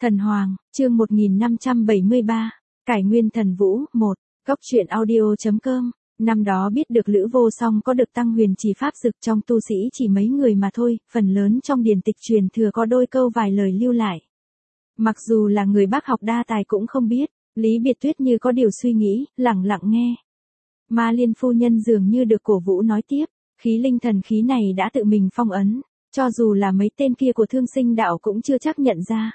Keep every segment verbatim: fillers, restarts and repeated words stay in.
Thần Hoàng, chương một nghìn năm trăm bảy mươi ba, Cải Nguyên Thần Vũ, một, Góc truyện audio.com, năm đó biết được Lữ Vô Song có được tăng huyền trì pháp dực trong tu sĩ chỉ mấy người mà thôi, phần lớn trong điển tịch truyền thừa có đôi câu vài lời lưu lại. Mặc dù là người bác học đa tài cũng không biết, Lý Biệt Tuyết như có điều suy nghĩ, lặng lặng nghe. Ma Liên phu nhân dường như được cổ vũ nói tiếp, khí linh thần khí này đã tự mình phong ấn, cho dù là mấy tên kia của Thương Sinh đạo cũng chưa chắc nhận ra.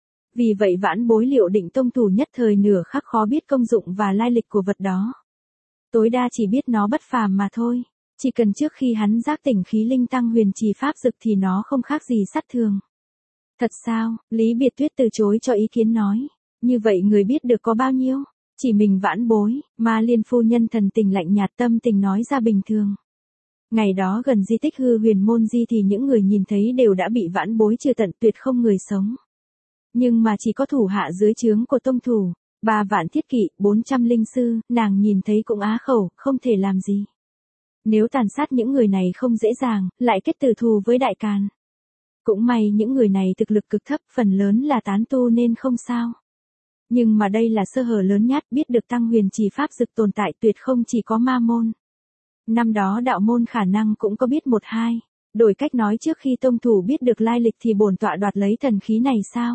Vì vậy vãn bối liệu định tông thủ nhất thời nửa khắc khó biết công dụng và lai lịch của vật đó. Tối đa chỉ biết nó bất phàm mà thôi, chỉ cần trước khi hắn giác tỉnh khí linh tăng huyền trì pháp dực thì nó không khác gì sát thường. Thật sao? Lý Biệt Tuyết từ chối cho ý kiến nói, như vậy người biết được có bao nhiêu? Chỉ mình vãn bối. Ma Liên phu nhân thần tình lạnh nhạt tâm tình nói ra bình thường. Ngày đó gần di tích hư huyền môn di thì những người nhìn thấy đều đã bị vãn bối trừ tận tuyệt không người sống. Nhưng mà chỉ có thủ hạ dưới trướng của tông thủ, ba vạn thiết kỵ, bốn trăm linh sư, nàng nhìn thấy cũng á khẩu, không thể làm gì. Nếu tàn sát những người này không dễ dàng, lại kết tử thù với Đại Càn. Cũng may những người này thực lực cực thấp, phần lớn là tán tu nên không sao. Nhưng mà đây là sơ hở lớn nhất, biết được tăng huyền trì pháp dực tồn tại tuyệt không chỉ có ma môn. Năm đó đạo môn khả năng cũng có biết một hai. Đổi cách nói, trước khi tông thủ biết được lai lịch thì bổn tọa đoạt lấy thần khí này sao?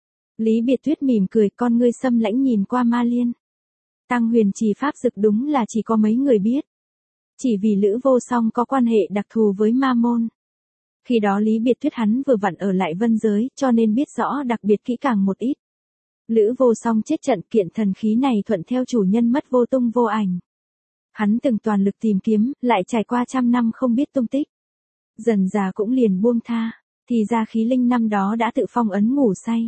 Lý Biệt Tuyết mỉm cười, con ngươi xâm lãnh nhìn qua Ma Liên. Tăng huyền trì pháp dực đúng là chỉ có mấy người biết. Chỉ vì Lữ Vô Song có quan hệ đặc thù với ma môn. Khi đó Lý Biệt Tuyết hắn vừa vặn ở lại vân giới, cho nên biết rõ đặc biệt kỹ càng một ít. Lữ Vô Song chết trận, kiện thần khí này thuận theo chủ nhân mất vô tung vô ảnh. Hắn từng toàn lực tìm kiếm, lại trải qua trăm năm không biết tung tích. Dần già cũng liền buông tha, thì ra khí linh năm đó đã tự phong ấn ngủ say.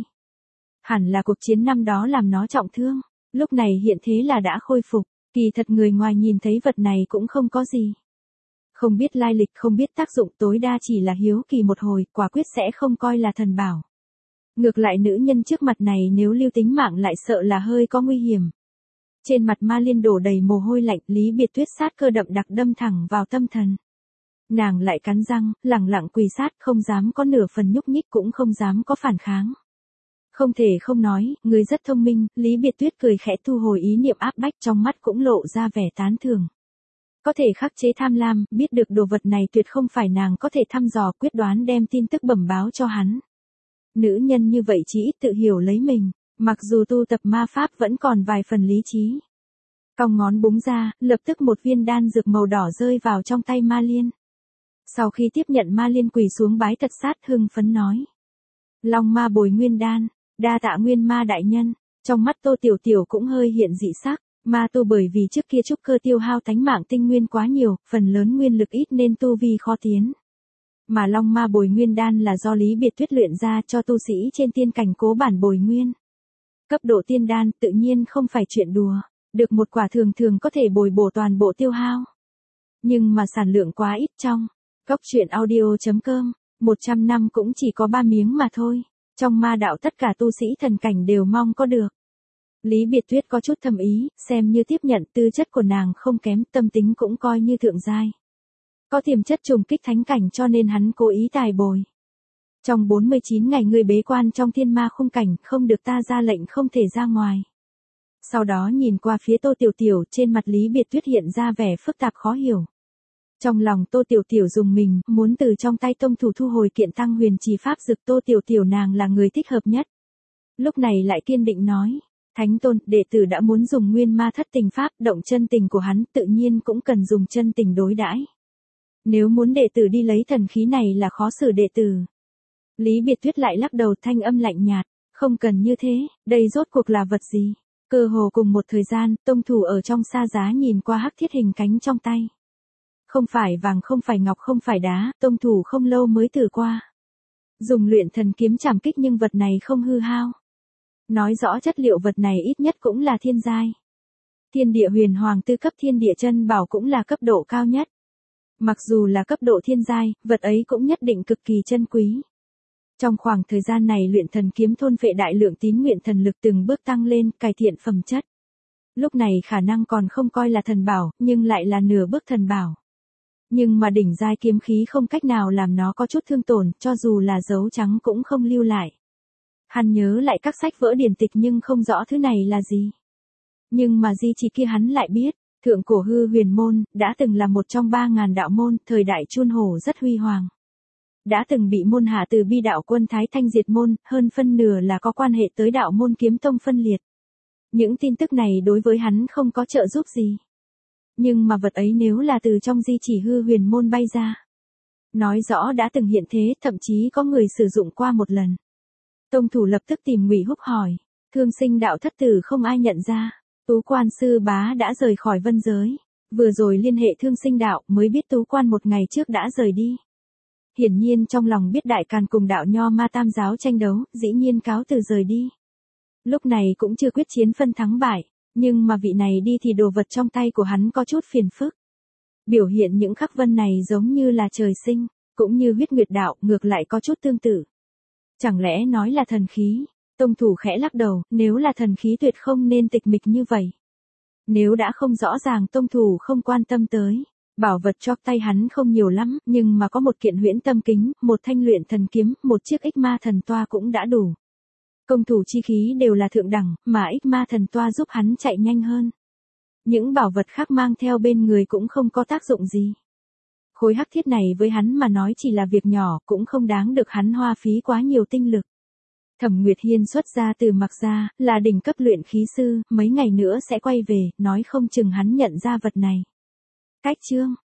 Hẳn là cuộc chiến năm đó làm nó trọng thương, lúc này hiện thế là đã khôi phục, kỳ thật người ngoài nhìn thấy vật này cũng không có gì. Không biết lai lịch, không biết tác dụng, tối đa chỉ là hiếu kỳ một hồi, quả quyết sẽ không coi là thần bảo. Ngược lại nữ nhân trước mặt này nếu lưu tính mạng lại sợ là hơi có nguy hiểm. Trên mặt Ma Liên đổ đầy mồ hôi lạnh, Lý Biệt Tuyết sát cơ đậm đặc đâm thẳng vào tâm thần. Nàng lại cắn răng, lẳng lặng quỳ sát, không dám có nửa phần nhúc nhích, cũng không dám có phản kháng. Không thể không nói, người rất thông minh, Lý Biệt Tuyết cười khẽ thu hồi ý niệm áp bách, trong mắt cũng lộ ra vẻ tán thưởng. Có thể khắc chế tham lam, biết được đồ vật này tuyệt không phải nàng có thể thăm dò, quyết đoán đem tin tức bẩm báo cho hắn. Nữ nhân như vậy chỉ ít tự hiểu lấy mình, mặc dù tu tập ma pháp vẫn còn vài phần lý trí. Cong ngón búng ra, lập tức một viên đan dược màu đỏ rơi vào trong tay Ma Liên. Sau khi tiếp nhận, Ma Liên quỳ xuống bái thật sát, hưng phấn nói. Long ma bồi nguyên đan, đa tạ nguyên ma đại nhân. Trong mắt Tô Tiểu Tiểu cũng hơi hiện dị sắc, ma tu bởi vì trước kia trúc cơ tiêu hao tánh mạng tinh nguyên quá nhiều, phần lớn nguyên lực ít nên tu vi khó tiến. Mà long ma bồi nguyên đan là do Lý Biệt Tuyết luyện ra cho tu sĩ trên tiên cảnh cố bản bồi nguyên. Cấp độ tiên đan tự nhiên không phải chuyện đùa, được một quả thường thường có thể bồi bổ toàn bộ tiêu hao. Nhưng mà sản lượng quá ít, trong Góc truyện audio.com, một trăm năm cũng chỉ có ba miếng mà thôi. Trong ma đạo tất cả tu sĩ thần cảnh đều mong có được. Lý Biệt Tuyết có chút thầm ý, xem như tiếp nhận, tư chất của nàng không kém, tâm tính cũng coi như thượng giai. Có tiềm chất trùng kích thánh cảnh cho nên hắn cố ý tài bồi. Trong bốn mươi chín ngày ngươi bế quan trong thiên ma khung cảnh, không được ta ra lệnh không thể ra ngoài. Sau đó nhìn qua phía Tô Tiểu Tiểu, trên mặt Lý Biệt Tuyết hiện ra vẻ phức tạp khó hiểu. Trong lòng Tô Tiểu Tiểu dùng mình, muốn từ trong tay tông thủ thu hồi kiện tăng huyền trì pháp dực. Tô Tiểu Tiểu nàng là người thích hợp nhất. Lúc này lại kiên định nói, Thánh Tôn, đệ tử đã muốn dùng nguyên ma thất tình pháp, động chân tình của hắn, tự nhiên cũng cần dùng chân tình đối đãi. Nếu muốn đệ tử đi lấy thần khí này là khó xử đệ tử. Lý Biệt Tuyết lại lắc đầu, thanh âm lạnh nhạt, không cần như thế, đây rốt cuộc là vật gì? Cơ hồ cùng một thời gian, tông thủ ở trong xa giá nhìn qua hắc thiết hình cánh trong tay. Không phải vàng, không phải ngọc, không phải đá, tông thủ không lâu mới thử qua. Dùng luyện thần kiếm chảm kích nhưng vật này không hư hao. Nói rõ chất liệu vật này ít nhất cũng là thiên giai. Thiên địa huyền hoàng tư cấp thiên địa chân bảo cũng là cấp độ cao nhất. Mặc dù là cấp độ thiên giai, vật ấy cũng nhất định cực kỳ chân quý. Trong khoảng thời gian này luyện thần kiếm thôn phệ đại lượng tín nguyện thần lực, từng bước tăng lên, cải thiện phẩm chất. Lúc này khả năng còn không coi là thần bảo, nhưng lại là nửa bước thần bảo. Nhưng mà đỉnh giai kiếm khí không cách nào làm nó có chút thương tổn, cho dù là dấu trắng cũng không lưu lại. Hắn nhớ lại các sách vỡ điển tịch nhưng không rõ thứ này là gì. Nhưng mà di chỉ kia hắn lại biết, thượng cổ hư huyền môn, đã từng là một trong ba ngàn đạo môn, thời đại Chuôn Hổ rất huy hoàng. Đã từng bị môn hạ từ bi đạo quân Thái Thanh diệt môn, hơn phân nửa là có quan hệ tới đạo môn kiếm tông phân liệt. Những tin tức này đối với hắn không có trợ giúp gì. Nhưng mà vật ấy nếu là từ trong di chỉ hư huyền môn bay ra, nói rõ đã từng hiện thế, thậm chí có người sử dụng qua một lần. Tông thủ lập tức tìm Ngụy Húc hỏi, Thương Sinh đạo thất tử không ai nhận ra, Tú Quan sư bá đã rời khỏi vân giới, vừa rồi liên hệ Thương Sinh đạo mới biết Tú Quan một ngày trước đã rời đi. Hiển nhiên trong lòng biết Đại Càn cùng đạo Nho Ma Tam giáo tranh đấu, dĩ nhiên cáo từ rời đi. Lúc này cũng chưa quyết chiến phân thắng bại, nhưng mà vị này đi thì đồ vật trong tay của hắn có chút phiền phức. Biểu hiện những khắc vân này giống như là trời sinh, cũng như huyết nguyệt đạo, ngược lại có chút tương tự. Chẳng lẽ nói là thần khí? Tông thủ khẽ lắc đầu, nếu là thần khí tuyệt không nên tịch mịch như vậy. Nếu đã không rõ ràng tông thủ không quan tâm tới, bảo vật cho tay hắn không nhiều lắm, nhưng mà có một kiện huyễn tâm kính, một thanh luyện thần kiếm, một chiếc ích ma thần toa cũng đã đủ. Công thủ chi khí đều là thượng đẳng, mà ích ma thần toa giúp hắn chạy nhanh hơn. Những bảo vật khác mang theo bên người cũng không có tác dụng gì. Khối hắc thiết này với hắn mà nói chỉ là việc nhỏ, cũng không đáng được hắn hoa phí quá nhiều tinh lực. Thẩm Nguyệt Hiên xuất ra từ Mạc gia, là đỉnh cấp luyện khí sư, mấy ngày nữa sẽ quay về, nói không chừng hắn nhận ra vật này. Cách chương